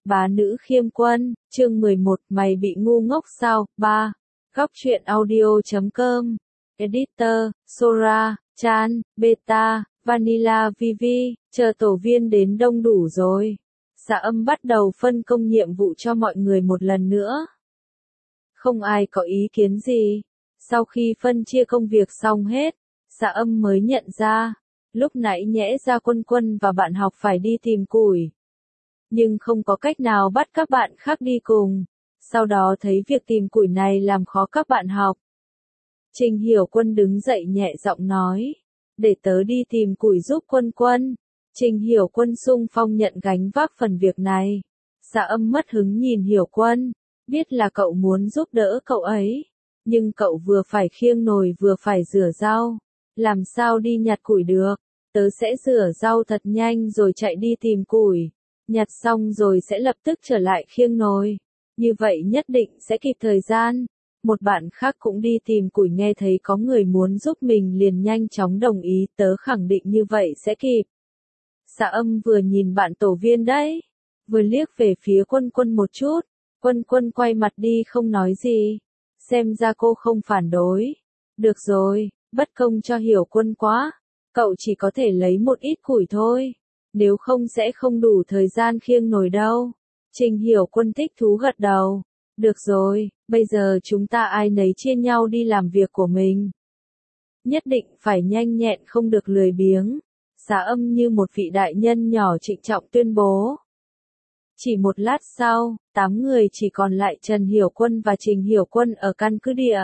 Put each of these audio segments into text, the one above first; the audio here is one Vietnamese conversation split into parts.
Bá nữ khiêm quân, chương 11, mày bị ngu ngốc sao? 3. Góc truyện audio.com. Editor, Sora, Chan, Beta, Vanilla Vivi, chờ tổ viên đến đông đủ rồi. Dạ âm bắt đầu phân công nhiệm vụ cho mọi người một lần nữa. Không ai có ý kiến gì. Sau khi phân chia công việc xong hết, dạ âm mới nhận ra, lúc nãy nhẽ ra Quân Quân và bạn học phải đi tìm củi. Nhưng không có cách nào bắt các bạn khác đi cùng. Sau đó thấy việc tìm củi này làm khó các bạn học. Trình Hiểu Quân đứng dậy nhẹ giọng nói, để tớ đi tìm củi giúp Quân Quân. Trình Hiểu Quân xung phong nhận gánh vác phần việc này. Dạ âm mất hứng nhìn Hiểu Quân, biết là cậu muốn giúp đỡ cậu ấy. Nhưng cậu vừa phải khiêng nồi vừa phải rửa rau. Làm sao đi nhặt củi được? Tớ sẽ rửa rau thật nhanh rồi chạy đi tìm củi. Nhặt xong rồi sẽ lập tức trở lại khiêng nồi. Như vậy nhất định sẽ kịp thời gian. Một bạn khác cũng đi tìm củi nghe thấy có người muốn giúp mình liền nhanh chóng đồng ý, tớ khẳng định như vậy sẽ kịp. Dạ âm vừa nhìn bạn tổ viên đấy, vừa liếc về phía Quân Quân một chút. Quân Quân quay mặt đi không nói gì. Xem ra cô không phản đối. Được rồi, bất công cho Hiểu Quân quá. Cậu chỉ có thể lấy một ít củi thôi. Nếu không sẽ không đủ thời gian khiêng nồi đâu. Trình Hiểu Quân thích thú gật đầu. Được rồi, bây giờ chúng ta ai nấy chia nhau đi làm việc của mình. Nhất định phải nhanh nhẹn không được lười biếng. Dạ âm như một vị đại nhân nhỏ trịnh trọng tuyên bố. Chỉ một lát sau, 8 người chỉ còn lại Trần Hiểu Quân và Trình Hiểu Quân ở căn cứ địa.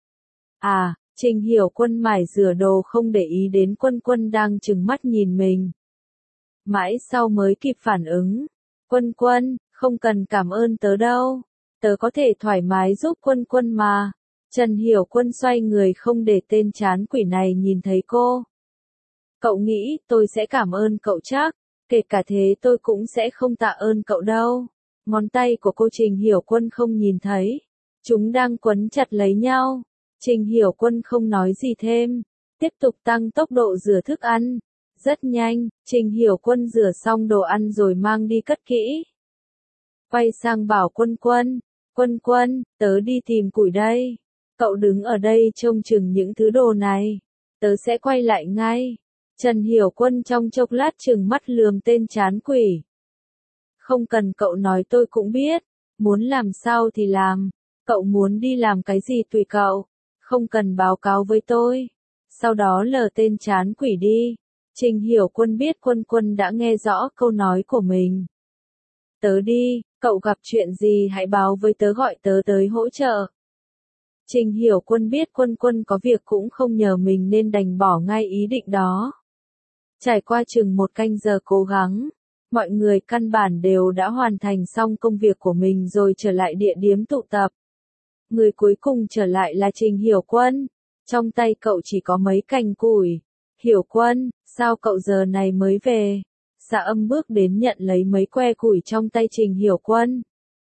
Trình Hiểu Quân mải rửa đồ không để ý đến Quân Quân đang trừng mắt nhìn mình. Mãi sau mới kịp phản ứng. Quân Quân, không cần cảm ơn tớ đâu. Tớ có thể thoải mái giúp Quân Quân mà. Trần Hiểu Quân xoay người không để tên chán quỷ này nhìn thấy cô. Cậu nghĩ tôi sẽ cảm ơn cậu chắc. Kể cả thế tôi cũng sẽ không tạ ơn cậu đâu. Ngón tay của cô Trình Hiểu Quân không nhìn thấy. Chúng đang quấn chặt lấy nhau. Trình Hiểu Quân không nói gì thêm. Tiếp tục tăng tốc độ rửa thức ăn. Rất nhanh, Trình Hiểu Quân rửa xong đồ ăn rồi mang đi cất kỹ. Quay sang bảo Quân Quân. Quân Quân, tớ đi tìm củi đây. Cậu đứng ở đây trông chừng những thứ đồ này. Tớ sẽ quay lại ngay. Trần Hiểu Quân trong chốc lát trừng mắt lườm tên chán quỷ. Không cần cậu nói tôi cũng biết. Muốn làm sao thì làm. Cậu muốn đi làm cái gì tùy cậu. Không cần báo cáo với tôi. Sau đó lờ tên chán quỷ đi. Trình Hiểu Quân biết Quân Quân đã nghe rõ câu nói của mình. Tớ đi, cậu gặp chuyện gì hãy báo với tớ gọi tớ tới hỗ trợ. Trình Hiểu Quân biết Quân Quân có việc cũng không nhờ mình nên đành bỏ ngay ý định đó. Trải qua chừng 1 canh giờ cố gắng, mọi người căn bản đều đã hoàn thành xong công việc của mình rồi trở lại địa điểm tụ tập. Người cuối cùng trở lại là Trình Hiểu Quân. Trong tay cậu chỉ có mấy cành củi. Hiểu Quân, sao cậu giờ này mới về? Dạ âm bước đến nhận lấy mấy que củi trong tay Trình Hiểu Quân.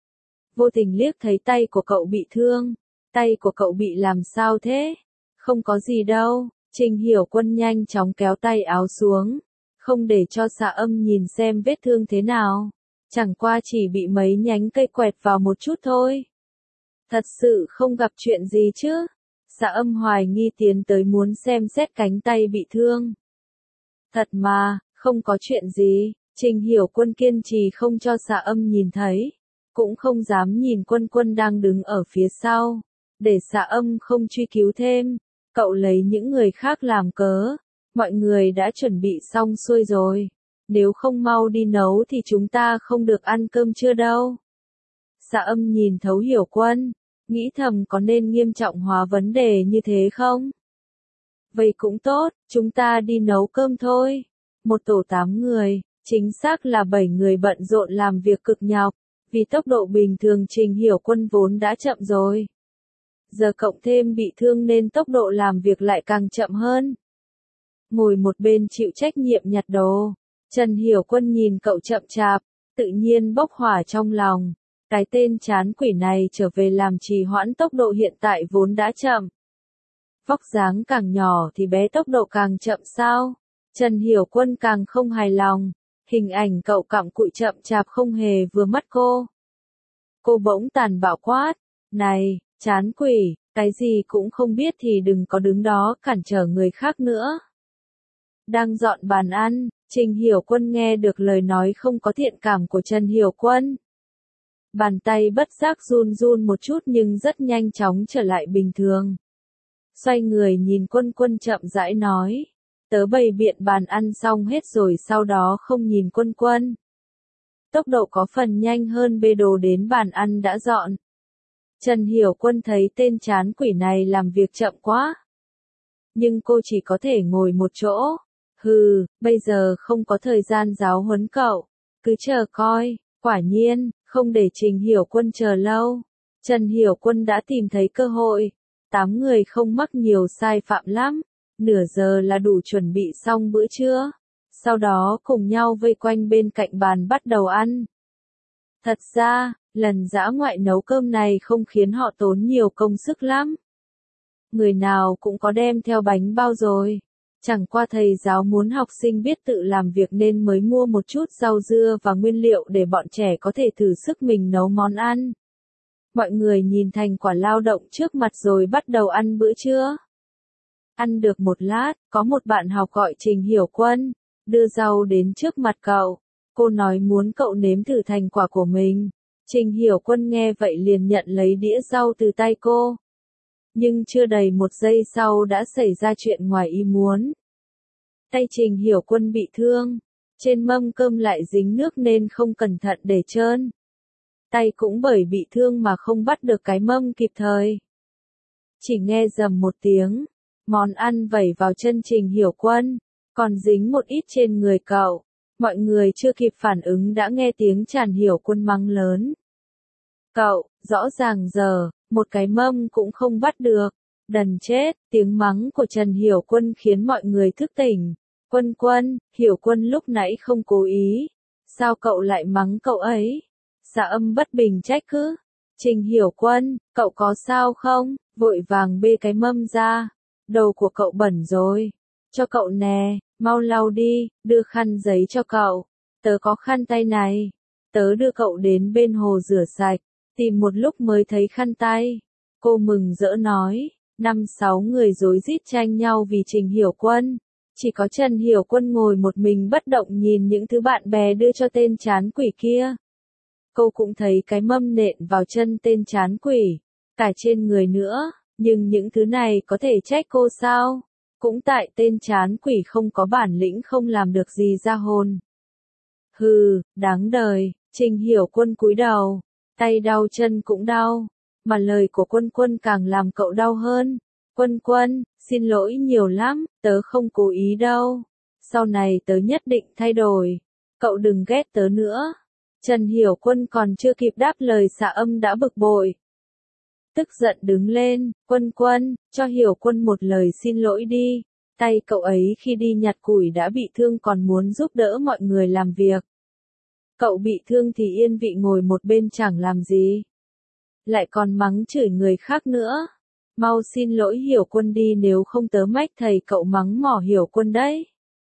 Vô tình liếc thấy tay của cậu bị thương. Tay của cậu bị làm sao thế? Không có gì đâu. Trình Hiểu Quân nhanh chóng kéo tay áo xuống. Không để cho Dạ âm nhìn xem vết thương thế nào. Chẳng qua chỉ bị mấy nhánh cây quẹt vào một chút thôi. Thật sự không gặp chuyện gì chứ? Dạ âm hoài nghi tiến tới muốn xem xét cánh tay bị thương. Thật mà, không có chuyện gì. Trình Hiểu Quân kiên trì không cho Dạ âm nhìn thấy. Cũng không dám nhìn Quân Quân đang đứng ở phía sau. Để Dạ âm không truy cứu thêm. Cậu lấy những người khác làm cớ. Mọi người đã chuẩn bị xong xuôi rồi. Nếu không mau đi nấu thì chúng ta không được ăn cơm trưa đâu. Dạ âm nhìn thấu Hiểu Quân. Nghĩ thầm có nên nghiêm trọng hóa vấn đề như thế không? Vậy cũng tốt, chúng ta đi nấu cơm thôi. Một tổ 8 người, chính xác là 7 người bận rộn làm việc cực nhọc. Vì tốc độ bình thường Trình Hiểu Quân vốn đã chậm rồi. Giờ cộng thêm bị thương nên tốc độ làm việc lại càng chậm hơn. Ngồi một bên chịu trách nhiệm nhặt đồ. Trần Hiểu Quân nhìn cậu chậm chạp, tự nhiên bốc hỏa trong lòng. Cái tên chán quỷ này trở về làm trì hoãn tốc độ hiện tại vốn đã chậm. Vóc dáng càng nhỏ thì bé tốc độ càng chậm sao? Trần Hiểu Quân càng không hài lòng. Hình ảnh cậu cặm cụi chậm chạp không hề vừa mắt cô. Cô bỗng tàn bạo quát, này, chán quỷ, cái gì cũng không biết thì đừng có đứng đó cản trở người khác nữa. Đang dọn bàn ăn, Trình Hiểu Quân nghe được lời nói không có thiện cảm của Trần Hiểu Quân. Bàn tay bất giác run run một chút nhưng rất nhanh chóng trở lại bình thường. Xoay người nhìn Quân Quân chậm rãi nói, tớ bày biện bàn ăn xong hết rồi sau đó không nhìn Quân Quân. Tốc độ có phần nhanh hơn bê đồ đến bàn ăn đã dọn. Trần Hiểu Quân thấy tên chán quỷ này làm việc chậm quá. Nhưng cô chỉ có thể ngồi một chỗ. Hừ, bây giờ không có thời gian giáo huấn cậu. Cứ chờ coi. Quả nhiên, không để Trình Hiểu Quân chờ lâu. Trần Hiểu Quân đã tìm thấy cơ hội. 8 người không mắc nhiều sai phạm lắm. Nửa giờ là đủ chuẩn bị xong bữa trưa. Sau đó cùng nhau vây quanh bên cạnh bàn bắt đầu ăn. Thật ra, lần dã ngoại nấu cơm này không khiến họ tốn nhiều công sức lắm. Người nào cũng có đem theo bánh bao rồi. Chẳng qua thầy giáo muốn học sinh biết tự làm việc nên mới mua một chút rau dưa và nguyên liệu để bọn trẻ có thể thử sức mình nấu món ăn. Mọi người nhìn thành quả lao động trước mặt rồi bắt đầu ăn bữa trưa. Ăn được một lát, có một bạn học gọi Trình Hiểu Quân, đưa rau đến trước mặt cậu. Cô nói muốn cậu nếm thử thành quả của mình. Trình Hiểu Quân nghe vậy liền nhận lấy đĩa rau từ tay cô. Nhưng chưa đầy một giây sau đã xảy ra chuyện ngoài ý muốn. Tay Trình Hiểu Quân bị thương. Trên mâm cơm lại dính nước nên không cẩn thận để trơn. Tay cũng bởi bị thương mà không bắt được cái mâm kịp thời. Chỉ nghe rầm một tiếng. Món ăn vẩy vào chân Trình Hiểu Quân. Còn dính một ít trên người cậu. Mọi người chưa kịp phản ứng đã nghe tiếng Trần Hiểu Quân mắng lớn. Cậu, rõ ràng giờ, một cái mâm cũng không bắt được. Đần chết, tiếng mắng của Trần Hiểu Quân khiến mọi người thức tỉnh. Quân Quân, Hiểu Quân lúc nãy không cố ý. Sao cậu lại mắng cậu ấy? Dạ Âm bất bình trách cứ. Trình Hiểu Quân, cậu có sao không? Vội vàng bê cái mâm ra. Đầu của cậu bẩn rồi. Cho cậu nè, mau lau đi, đưa khăn giấy cho cậu. Tớ có khăn tay này. Tớ đưa cậu đến bên hồ rửa sạch. Tìm một lúc mới thấy khăn tay. Cô mừng rỡ nói. 5-6 người rối rít tranh nhau vì Trình Hiểu Quân. Chỉ có Trần Hiểu Quân ngồi một mình bất động nhìn những thứ bạn bè đưa cho tên chán quỷ kia. Cô cũng thấy cái mâm nện vào chân tên chán quỷ. Cả trên người nữa. Nhưng những thứ này có thể trách cô sao? Cũng tại tên chán quỷ không có bản lĩnh không làm được gì ra hồn. Hừ, đáng đời. Trình Hiểu Quân cúi đầu. Tay đau chân cũng đau. Mà lời của Quân Quân càng làm cậu đau hơn. Quân Quân, xin lỗi nhiều lắm, tớ không cố ý đâu. Sau này tớ nhất định thay đổi. Cậu đừng ghét tớ nữa. Trần Hiểu Quân còn chưa kịp đáp lời Dạ Âm đã bực bội. Tức giận đứng lên, Quân Quân, cho Hiểu Quân một lời xin lỗi đi. Tay cậu ấy khi đi nhặt củi đã bị thương còn muốn giúp đỡ mọi người làm việc. Cậu bị thương thì yên vị ngồi một bên chẳng làm gì. Lại còn mắng chửi người khác nữa. Mau xin lỗi Hiểu Quân đi nếu không tớ mách thầy cậu mắng mỏ Hiểu Quân đấy.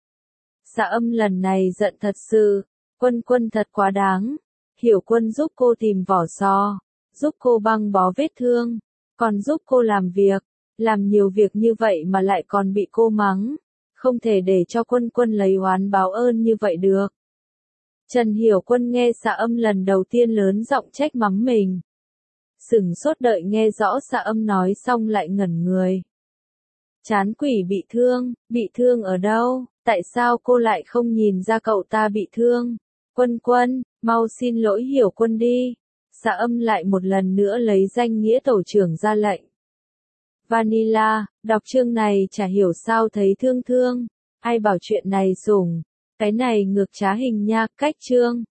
Dạ Âm lần này giận thật sự. Quân Quân thật quá đáng. Hiểu Quân giúp cô tìm vỏ sò. Giúp cô băng bó vết thương. Còn giúp cô làm việc. Làm nhiều việc như vậy mà lại còn bị cô mắng. Không thể để cho Quân Quân lấy oán báo ơn như vậy được. Trần Hiểu Quân nghe Dạ Âm lần đầu tiên lớn giọng trách mắng mình. Sửng sốt đợi nghe rõ Dạ Âm nói xong lại ngẩn người. Chán quỷ bị thương ở đâu? Tại sao cô lại không nhìn ra cậu ta bị thương? Quân Quân, mau xin lỗi Hiểu Quân đi. Dạ Âm lại một lần nữa lấy danh nghĩa tổ trưởng ra lệnh. Vanilla, đọc chương này chả hiểu sao thấy thương thương. Ai bảo chuyện này sủng. Cái này ngược trá hình nha, cách chương.